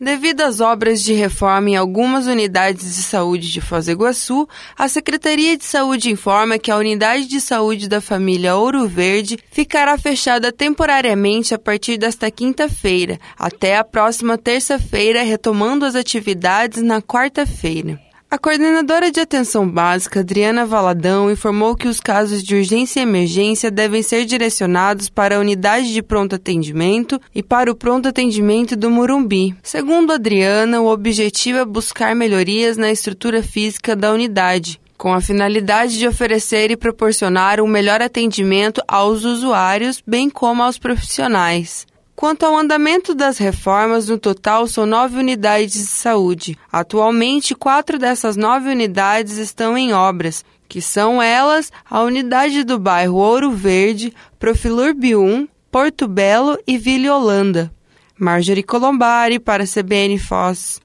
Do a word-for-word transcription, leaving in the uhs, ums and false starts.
Devido às obras de reforma em algumas unidades de saúde de Foz do Iguaçu, a Secretaria de Saúde informa que a unidade de saúde da família Ouro Verde ficará fechada temporariamente a partir desta quinta-feira, até a próxima terça-feira, retomando as atividades na quarta-feira. A coordenadora de atenção básica, Adriana Valadão, informou que os casos de urgência e emergência devem ser direcionados para a unidade de pronto atendimento e para o pronto atendimento do Morumbi. Segundo Adriana, o objetivo é buscar melhorias na estrutura física da unidade, com a finalidade de oferecer e proporcionar um melhor atendimento aos usuários, bem como aos profissionais. Quanto ao andamento das reformas, no total são nove unidades de saúde. Atualmente, quatro dessas nove unidades estão em obras, que são elas a unidade do bairro Ouro Verde, Profilur Bium, Porto Belo e Vila Holanda. Marjorie Colombari para a C B N Foz.